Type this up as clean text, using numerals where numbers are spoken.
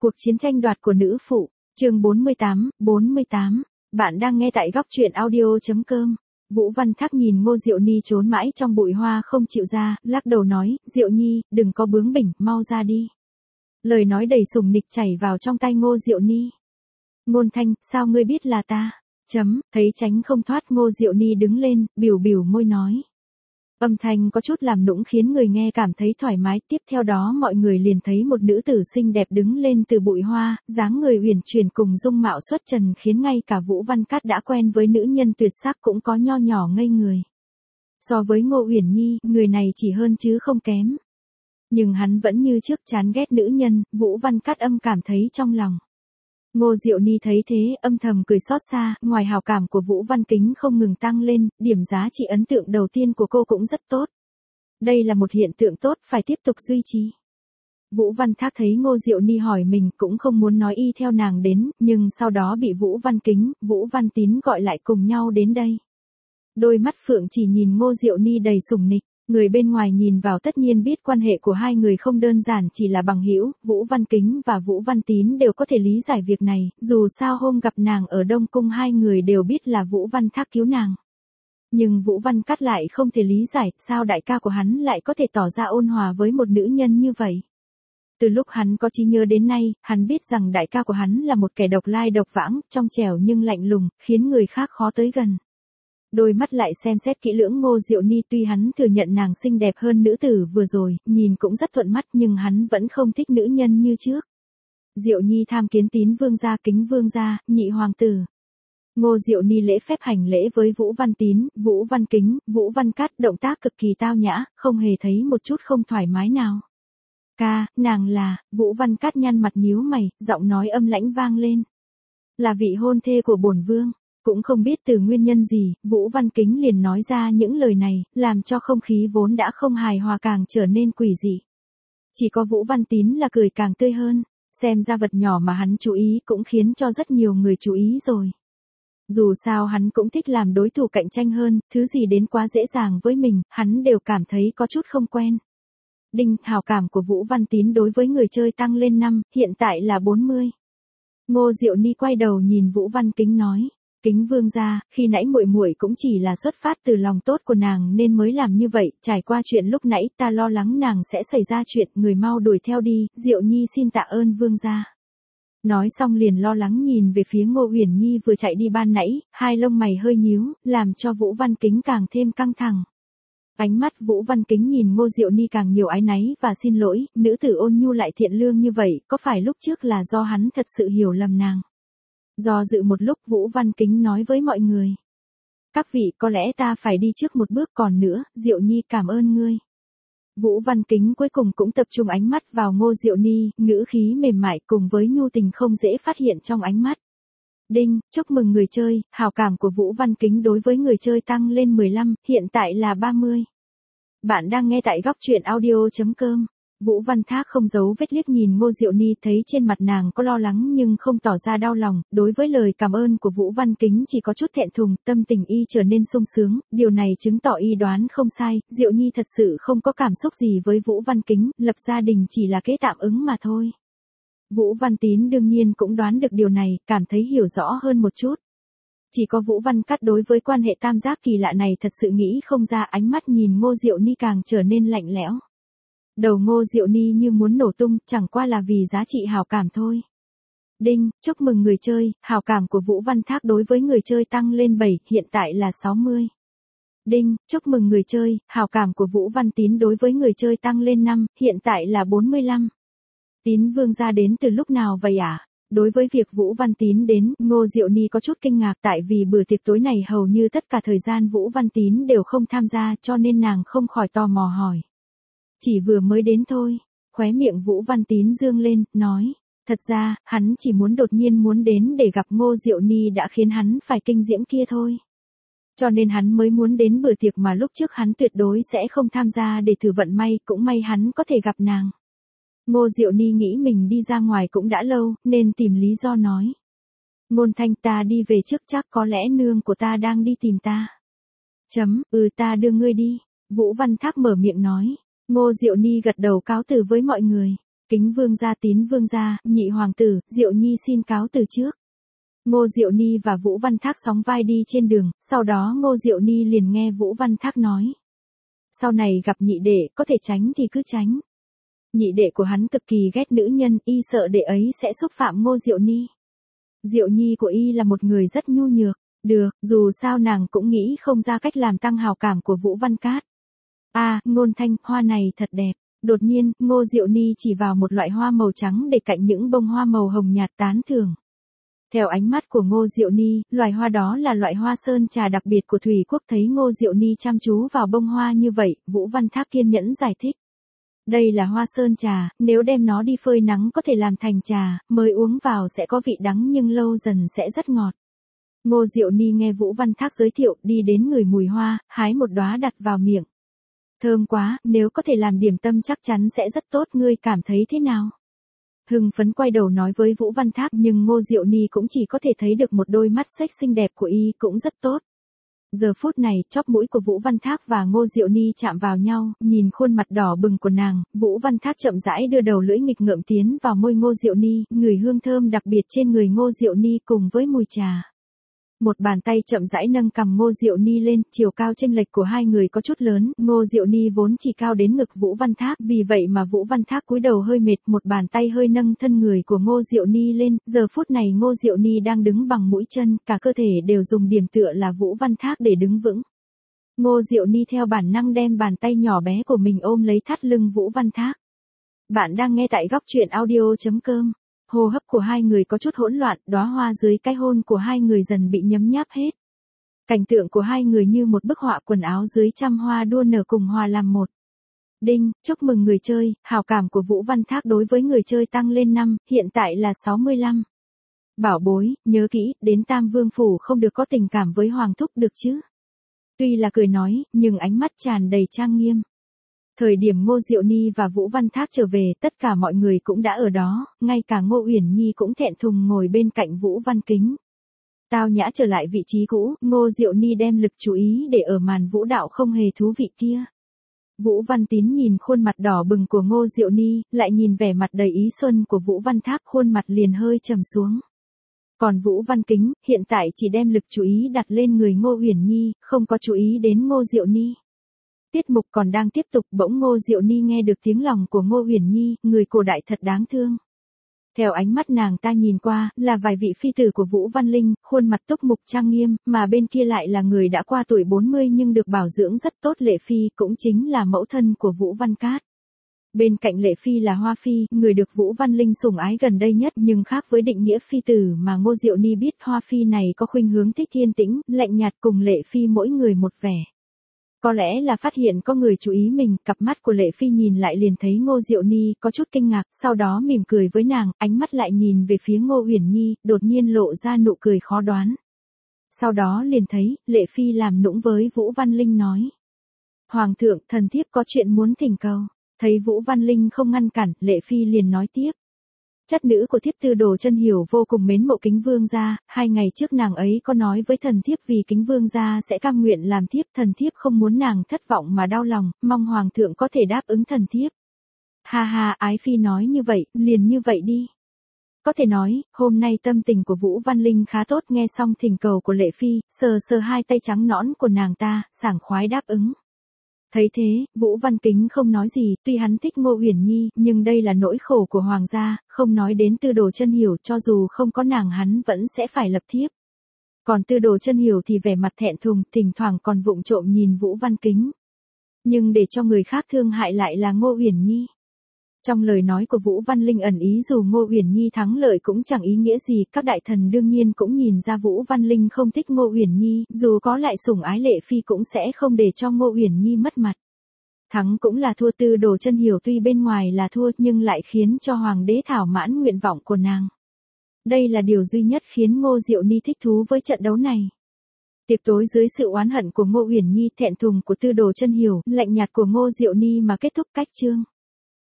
Cuộc chiến tranh đoạt của nữ phụ, chương 48. Bạn đang nghe tại góc truyện audio.com. Vũ Văn Thác nhìn Ngô Diệu Ni trốn mãi trong bụi hoa không chịu ra, lắc đầu nói, Diệu Nhi, đừng có bướng bỉnh, mau ra đi. Lời nói đầy sủng nịch chảy vào trong tai Ngô Diệu Ni. Ngôn Thanh, sao ngươi biết là ta? Thấy tránh không thoát Ngô Diệu Ni đứng lên, biểu môi nói. Âm thanh có chút làm nũng khiến người nghe cảm thấy thoải mái, tiếp theo đó mọi người liền thấy một nữ tử xinh đẹp đứng lên từ bụi hoa, dáng người uyển chuyển cùng dung mạo xuất trần khiến ngay cả Vũ Văn Cát đã quen với nữ nhân tuyệt sắc cũng có nho nhỏ ngây người. So với Ngô Uyển Nhi, người này chỉ hơn chứ không kém. Nhưng hắn vẫn như trước chán ghét nữ nhân, Vũ Văn Cát âm cảm thấy trong lòng. Ngô Diệu Ni thấy thế, âm thầm cười xót xa, ngoài hào cảm của Vũ Văn Kính không ngừng tăng lên, điểm giá trị ấn tượng đầu tiên của cô cũng rất tốt. Đây là một hiện tượng tốt, phải tiếp tục duy trì. Vũ Văn Thác thấy Ngô Diệu Ni hỏi mình cũng không muốn nói y theo nàng đến, nhưng sau đó bị Vũ Văn Kính, Vũ Văn Tín gọi lại cùng nhau đến đây. Đôi mắt phượng chỉ nhìn Ngô Diệu Ni đầy sủng nịch. Người bên ngoài nhìn vào tất nhiên biết quan hệ của hai người không đơn giản chỉ là bằng hữu, Vũ Văn Kính và Vũ Văn Tín đều có thể lý giải việc này, dù sao hôm gặp nàng ở Đông Cung hai người đều biết là Vũ Văn Thác cứu nàng. Nhưng Vũ Văn Cát lại không thể lý giải sao đại ca của hắn lại có thể tỏ ra ôn hòa với một nữ nhân như vậy. Từ lúc hắn có trí nhớ đến nay, hắn biết rằng đại ca của hắn là một kẻ độc lai độc vãng, trong trẻo nhưng lạnh lùng, khiến người khác khó tới gần. Đôi mắt lại xem xét kỹ lưỡng Ngô Diệu Ni, tuy hắn thừa nhận nàng xinh đẹp hơn nữ tử vừa rồi, nhìn cũng rất thuận mắt nhưng hắn vẫn không thích nữ nhân như trước. Diệu Nhi tham kiến Tín vương gia, Kính vương gia, nhị hoàng tử. Ngô Diệu Ni lễ phép hành lễ với Vũ Văn Tín, Vũ Văn Kính, Vũ Văn Cát, động tác cực kỳ tao nhã, không hề thấy một chút không thoải mái nào. Ca, nàng là, Vũ Văn Cát nhăn mặt nhíu mày, giọng nói âm lãnh vang lên. Là vị hôn thê của bổn vương. Cũng không biết từ nguyên nhân gì, Vũ Văn Kính liền nói ra những lời này, làm cho không khí vốn đã không hài hòa càng trở nên quỷ dị. Chỉ có Vũ Văn Tín là cười càng tươi hơn, xem ra vật nhỏ mà hắn chú ý cũng khiến cho rất nhiều người chú ý rồi. Dù sao hắn cũng thích làm đối thủ cạnh tranh hơn, thứ gì đến quá dễ dàng với mình, hắn đều cảm thấy có chút không quen. Đinh, hào cảm của Vũ Văn Tín đối với người chơi tăng lên 5, hiện tại là 40. Ngô Diệu Ni quay đầu nhìn Vũ Văn Kính nói. Kính vương gia, khi nãy muội cũng chỉ là xuất phát từ lòng tốt của nàng nên mới làm như vậy, trải qua chuyện lúc nãy ta lo lắng nàng sẽ xảy ra chuyện, người mau đuổi theo đi, Diệu Nhi xin tạ ơn vương gia. Nói xong liền lo lắng nhìn về phía Ngô Uyển Nhi vừa chạy đi ban nãy, hai lông mày hơi nhíu, làm cho Vũ Văn Kính càng thêm căng thẳng. Ánh mắt Vũ Văn Kính nhìn Ngô Diệu Ni càng nhiều áy náy và xin lỗi, nữ tử ôn nhu lại thiện lương như vậy, có phải lúc trước là do hắn thật sự hiểu lầm nàng? Do dự một lúc Vũ Văn Kính nói với mọi người. Các vị, có lẽ ta phải đi trước một bước, còn nữa, Diệu Nhi cảm ơn ngươi. Vũ Văn Kính cuối cùng cũng tập trung ánh mắt vào Ngô Diệu Ni, ngữ khí mềm mại cùng với nhu tình không dễ phát hiện trong ánh mắt. Đinh, chúc mừng người chơi, hào cảm của Vũ Văn Kính đối với người chơi tăng lên 15, hiện tại là 30. Bạn đang nghe tại góc truyện audio.com. Vũ Văn Thác không giấu vết liếc nhìn Ngô Diệu Ni, thấy trên mặt nàng có lo lắng nhưng không tỏ ra đau lòng, đối với lời cảm ơn của Vũ Văn Kính chỉ có chút thẹn thùng, tâm tình y trở nên sung sướng, điều này chứng tỏ y đoán không sai, Diệu Nhi thật sự không có cảm xúc gì với Vũ Văn Kính, lập gia đình chỉ là kế tạm ứng mà thôi. Vũ Văn Tín đương nhiên cũng đoán được điều này, cảm thấy hiểu rõ hơn một chút. Chỉ có Vũ Văn Cát đối với quan hệ tam giác kỳ lạ này thật sự nghĩ không ra, ánh mắt nhìn Ngô Diệu Ni càng trở nên lạnh lẽo. Đầu Ngô Diệu Ni như muốn nổ tung, chẳng qua là vì giá trị hào cảm thôi. Đinh, chúc mừng người chơi, hào cảm của Vũ Văn Thác đối với người chơi tăng lên 7, hiện tại là 60. Đinh, chúc mừng người chơi, hào cảm của Vũ Văn Tín đối với người chơi tăng lên 5, hiện tại là 45. Tín vương gia đến từ lúc nào vậy ạ? Đối với việc Vũ Văn Tín đến, Ngô Diệu Ni có chút kinh ngạc tại vì bữa tiệc tối này hầu như tất cả thời gian Vũ Văn Tín đều không tham gia cho nên nàng không khỏi tò mò hỏi. Chỉ vừa mới đến thôi, khóe miệng Vũ Văn Tín dương lên, nói, thật ra, hắn chỉ đột nhiên muốn đến để gặp Ngô Diệu Ni đã khiến hắn phải kinh diễm kia thôi. Cho nên hắn mới muốn đến bữa tiệc mà lúc trước hắn tuyệt đối sẽ không tham gia để thử vận may, cũng may hắn có thể gặp nàng. Ngô Diệu Ni nghĩ mình đi ra ngoài cũng đã lâu, nên tìm lý do nói. Ngôn Thanh, ta đi về trước, chắc có lẽ nương của ta đang đi tìm ta. Ta đưa ngươi đi, Vũ Văn Thác mở miệng nói. Ngô Diệu Ni gật đầu cáo từ với mọi người. Kính vương gia, Tín vương gia, nhị hoàng tử, Diệu Nhi xin cáo từ trước. Ngô Diệu Ni và Vũ Văn Thác sóng vai đi trên đường, sau đó Ngô Diệu Ni liền nghe Vũ Văn Thác nói. Sau này gặp nhị đệ, có thể tránh thì cứ tránh. Nhị đệ của hắn cực kỳ ghét nữ nhân, y sợ đệ ấy sẽ xúc phạm Ngô Diệu Ni. Diệu Nhi của y là một người rất nhu nhược, được, dù sao nàng cũng nghĩ không ra cách làm tăng hào cảm của Vũ Văn Cát. Ngôn Thanh, hoa này thật đẹp. Đột nhiên, Ngô Diệu Ni chỉ vào một loại hoa màu trắng để cạnh những bông hoa màu hồng nhạt tán thưởng. Theo ánh mắt của Ngô Diệu Ni, loài hoa đó là loại hoa sơn trà đặc biệt của Thủy Quốc. Thấy Ngô Diệu Ni chăm chú vào bông hoa như vậy, Vũ Văn Thác kiên nhẫn giải thích. Đây là hoa sơn trà, nếu đem nó đi phơi nắng có thể làm thành trà, mới uống vào sẽ có vị đắng nhưng lâu dần sẽ rất ngọt. Ngô Diệu Ni nghe Vũ Văn Thác giới thiệu, đi đến ngửi mùi hoa, hái một đóa đặt vào miệng. Thơm quá, nếu có thể làm điểm tâm chắc chắn sẽ rất tốt, ngươi cảm thấy thế nào? Hưng phấn quay đầu nói với Vũ Văn Thác, nhưng Ngô Diệu Ni cũng chỉ có thể thấy được một đôi mắt xếch xinh đẹp của y cũng rất tốt. Giờ phút này, chóp mũi của Vũ Văn Thác và Ngô Diệu Ni chạm vào nhau, nhìn khuôn mặt đỏ bừng của nàng, Vũ Văn Thác chậm rãi đưa đầu lưỡi nghịch ngợm tiến vào môi Ngô Diệu Ni, ngửi hương thơm đặc biệt trên người Ngô Diệu Ni cùng với mùi trà. Một bàn tay chậm rãi nâng cằm Ngô Diệu Ni lên, chiều cao chênh lệch của hai người có chút lớn, Ngô Diệu Ni vốn chỉ cao đến ngực Vũ Văn Thác, vì vậy mà Vũ Văn Thác cúi đầu hơi mệt, một bàn tay hơi nâng thân người của Ngô Diệu Ni lên, giờ phút này Ngô Diệu Ni đang đứng bằng mũi chân, cả cơ thể đều dùng điểm tựa là Vũ Văn Thác để đứng vững. Ngô Diệu Ni theo bản năng đem bàn tay nhỏ bé của mình ôm lấy thắt lưng Vũ Văn Thác. Bạn đang nghe tại góc truyện audio.com. Hô hấp của hai người có chút hỗn loạn, đóa hoa dưới cái hôn của hai người dần bị nhấm nháp hết. Cảnh tượng của hai người như một bức họa, quần áo dưới trăm hoa đua nở cùng hòa làm một. Đinh, chúc mừng người chơi, hào cảm của Vũ Văn Thác đối với người chơi tăng lên 5, hiện tại là 65. Bảo bối, nhớ kỹ, đến Tam Vương Phủ không được có tình cảm với Hoàng Thúc được chứ. Tuy là cười nói, nhưng ánh mắt tràn đầy trang nghiêm. Thời điểm Ngô Diệu Ni và Vũ Văn Thác trở về, tất cả mọi người cũng đã ở đó, ngay cả Ngô Uyển Nhi cũng thẹn thùng ngồi bên cạnh Vũ Văn Kính. Tao nhã trở lại vị trí cũ, Ngô Diệu Ni đem lực chú ý để ở màn vũ đạo không hề thú vị kia. Vũ Văn Tín nhìn khuôn mặt đỏ bừng của Ngô Diệu Ni, lại nhìn vẻ mặt đầy ý xuân của Vũ Văn Thác, khuôn mặt liền hơi trầm xuống. Còn Vũ Văn Kính, hiện tại chỉ đem lực chú ý đặt lên người Ngô Uyển Nhi, không có chú ý đến Ngô Diệu Ni. Tiết mục còn đang tiếp tục, bỗng Ngô Diệu Ni nghe được tiếng lòng của Ngô Uyển Nhi, người cổ đại thật đáng thương. Theo ánh mắt nàng ta nhìn qua, là vài vị phi tử của Vũ Văn Linh, khuôn mặt túc mục trang nghiêm, mà bên kia lại là người đã qua tuổi 40 nhưng được bảo dưỡng rất tốt, Lệ Phi, cũng chính là mẫu thân của Vũ Văn Cát. Bên cạnh Lệ Phi là Hoa Phi, người được Vũ Văn Linh sủng ái gần đây nhất, nhưng khác với định nghĩa phi tử mà Ngô Diệu Ni biết, Hoa Phi này có khuynh hướng thích thiên tĩnh, lạnh nhạt, cùng Lệ Phi mỗi người một vẻ. Có lẽ là phát hiện có người chú ý mình, cặp mắt của Lệ Phi nhìn lại liền thấy Ngô Diệu Ni, có chút kinh ngạc, sau đó mỉm cười với nàng, ánh mắt lại nhìn về phía Ngô Uyển Nhi, đột nhiên lộ ra nụ cười khó đoán. Sau đó liền thấy, Lệ Phi làm nũng với Vũ Văn Linh nói. Hoàng thượng, thần thiếp có chuyện muốn thỉnh cầu. Thấy Vũ Văn Linh không ngăn cản, Lệ Phi liền nói tiếp. Chất nữ của thiếp Tư Đồ Chân Hiểu vô cùng mến mộ Kính Vương gia, 2 ngày trước nàng ấy có nói với thần thiếp vì Kính Vương gia sẽ cam nguyện làm thiếp, thần thiếp không muốn nàng thất vọng mà đau lòng, mong Hoàng thượng có thể đáp ứng thần thiếp. Ha ha, Ái Phi nói như vậy, liền như vậy đi. Có thể nói, hôm nay tâm tình của Vũ Văn Linh khá tốt, nghe xong thỉnh cầu của Lệ Phi, sờ sờ hai tay trắng nõn của nàng ta, sảng khoái đáp ứng. Thấy thế, Vũ Văn Kính không nói gì, tuy hắn thích Ngô Uyển Nhi, nhưng đây là nỗi khổ của hoàng gia, không nói đến Tư Đồ Chân Hiểu, cho dù không có nàng hắn vẫn sẽ phải lập thiếp. Còn Tư Đồ Chân Hiểu thì vẻ mặt thẹn thùng, thỉnh thoảng còn vụng trộm nhìn Vũ Văn Kính. Nhưng để cho người khác thương hại lại là Ngô Uyển Nhi. Trong lời nói của Vũ Văn Linh ẩn ý dù Ngô Uyển Nhi thắng lợi cũng chẳng ý nghĩa gì, các đại thần đương nhiên cũng nhìn ra Vũ Văn Linh không thích Ngô Uyển Nhi, dù có lại sủng ái Lệ Phi cũng sẽ không để cho Ngô Uyển Nhi mất mặt. Thắng cũng là thua, Tư Đồ Chân Hiểu tuy bên ngoài là thua nhưng lại khiến cho hoàng đế thỏa mãn nguyện vọng của nàng. Đây là điều duy nhất khiến Ngô Diệu Ni thích thú với trận đấu này. Tiệc tối dưới sự oán hận của Ngô Uyển Nhi, thẹn thùng của Tư Đồ Chân Hiểu, lạnh nhạt của Ngô Diệu Ni mà kết thúc cách chương.